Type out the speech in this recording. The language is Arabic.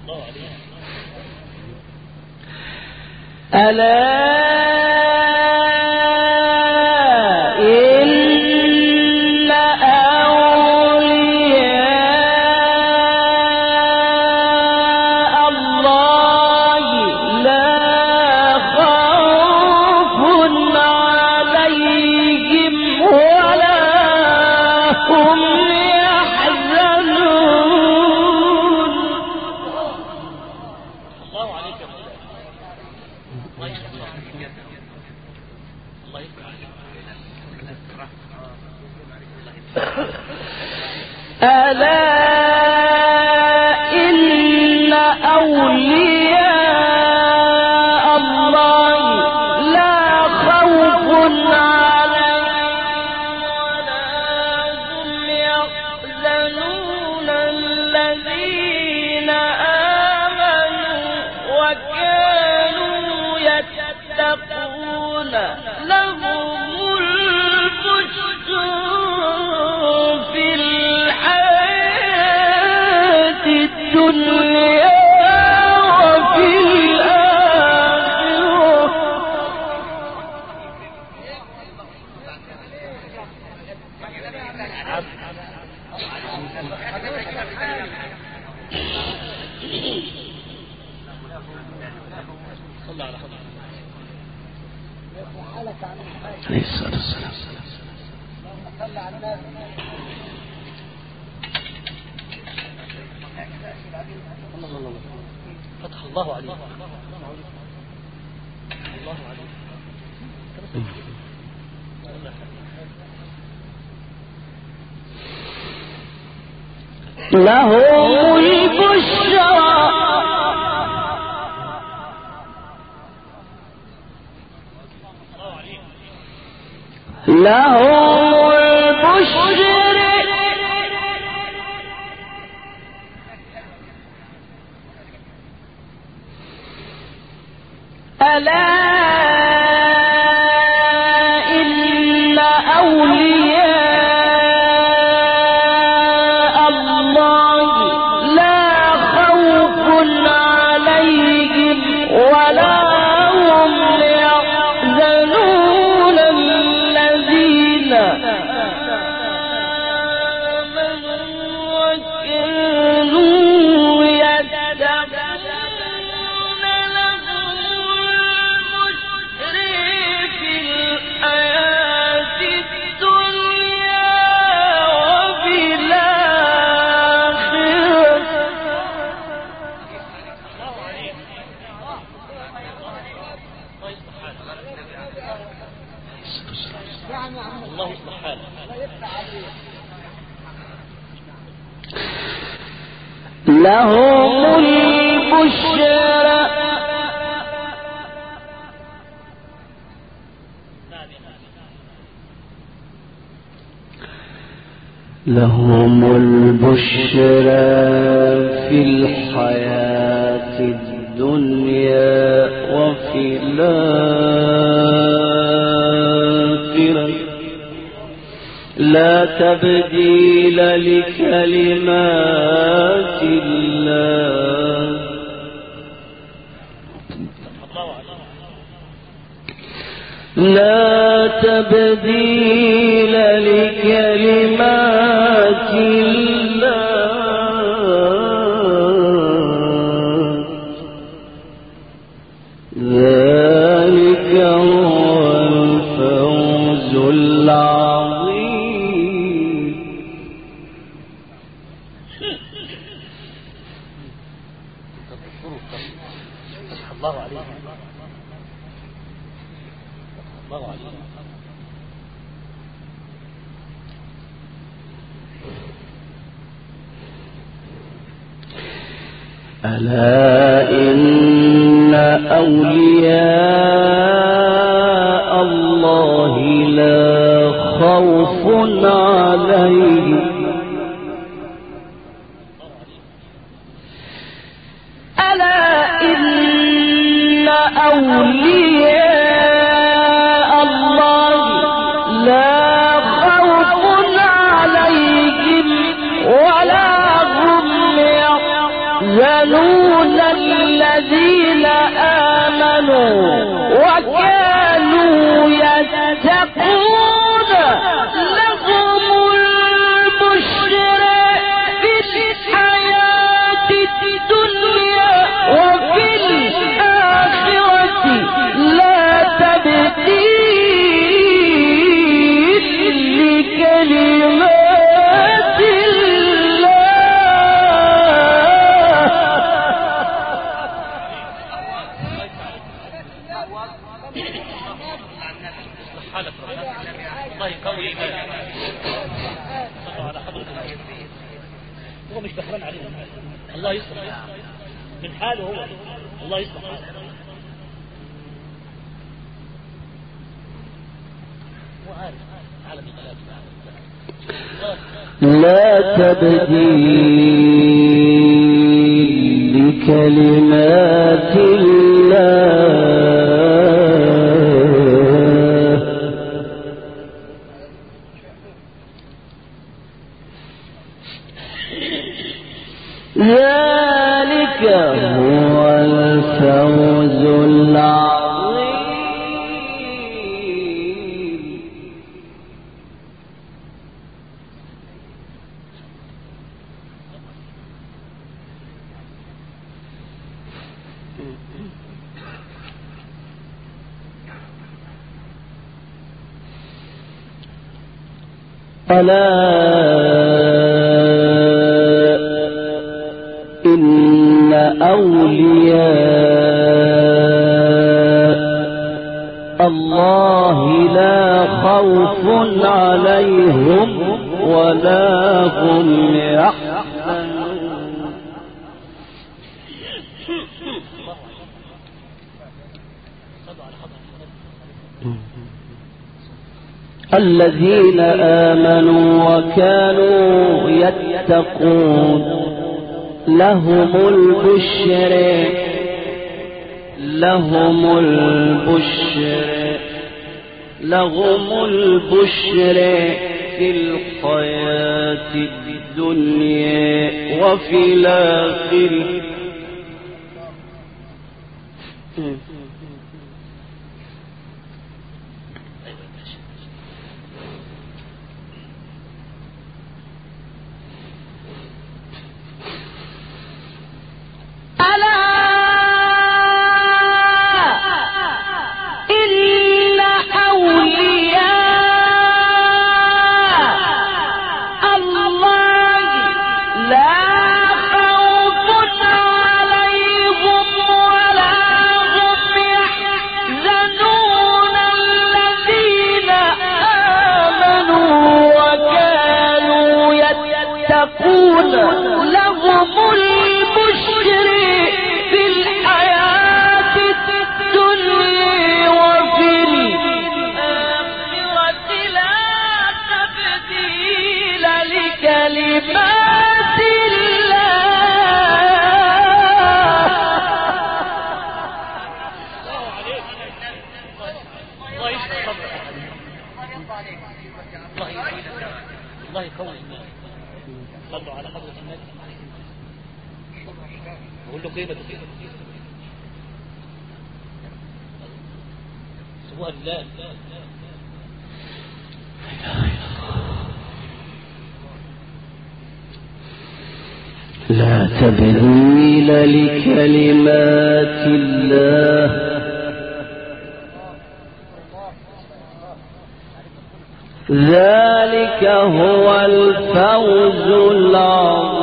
ألا إن أولياء الله لا خوف عليهم ولا هم يحزنون الذين آمنوا وكانوا يتقون لهم البشرى في الحياة الدنيا وفي الآخرة. عليه الصلاة والسلام. فتح الله عليه. الله عليه. لهم البشرى لهم البشر ألا إن أولياء الله لا خوف عليهم ولا هم يحزنون الذين آمنوا وكانوا يتقون لهم البشر في الحياة الدنيا وفي الآخرة. الله يصلح حاله. لهم البشرى لهم البشرى في الحياة الدنيا وفي الآخرة لا تبديل لكلمات الله لا تبديل لكلمات الله ذلك هو الفوز العظيم. الله عليه. الله عليه. ألا إن أولياء الله لا خوف عليهم ألا إن أولياء الله لا خوف عليهم ولا هم يحزنون يحزنون الذين آمنوا وكانوا يتقون لهم البشرى في الحياة الدنيا وفي الآخرة لا تبديل لكلمات الله قوي على حضرة هو مش بخران عليهم. الله يصلح من حاله هو. الله يصلح حاله. لا تبديل لكلمات الله ذلك هو الفوز العظيم. ألا إن أولياء الله لا خوف عليهم ولا هم يحزنون. الذين آمنوا وكانوا يتقون لهم البشر في الحياة الدنيا وفي الآخرة. الله يقوي صلوا على حضرة النبي. بقول له قيمة سبوها لله. لا تبديل لكلمات الله ذلك هو الفوز العظيم.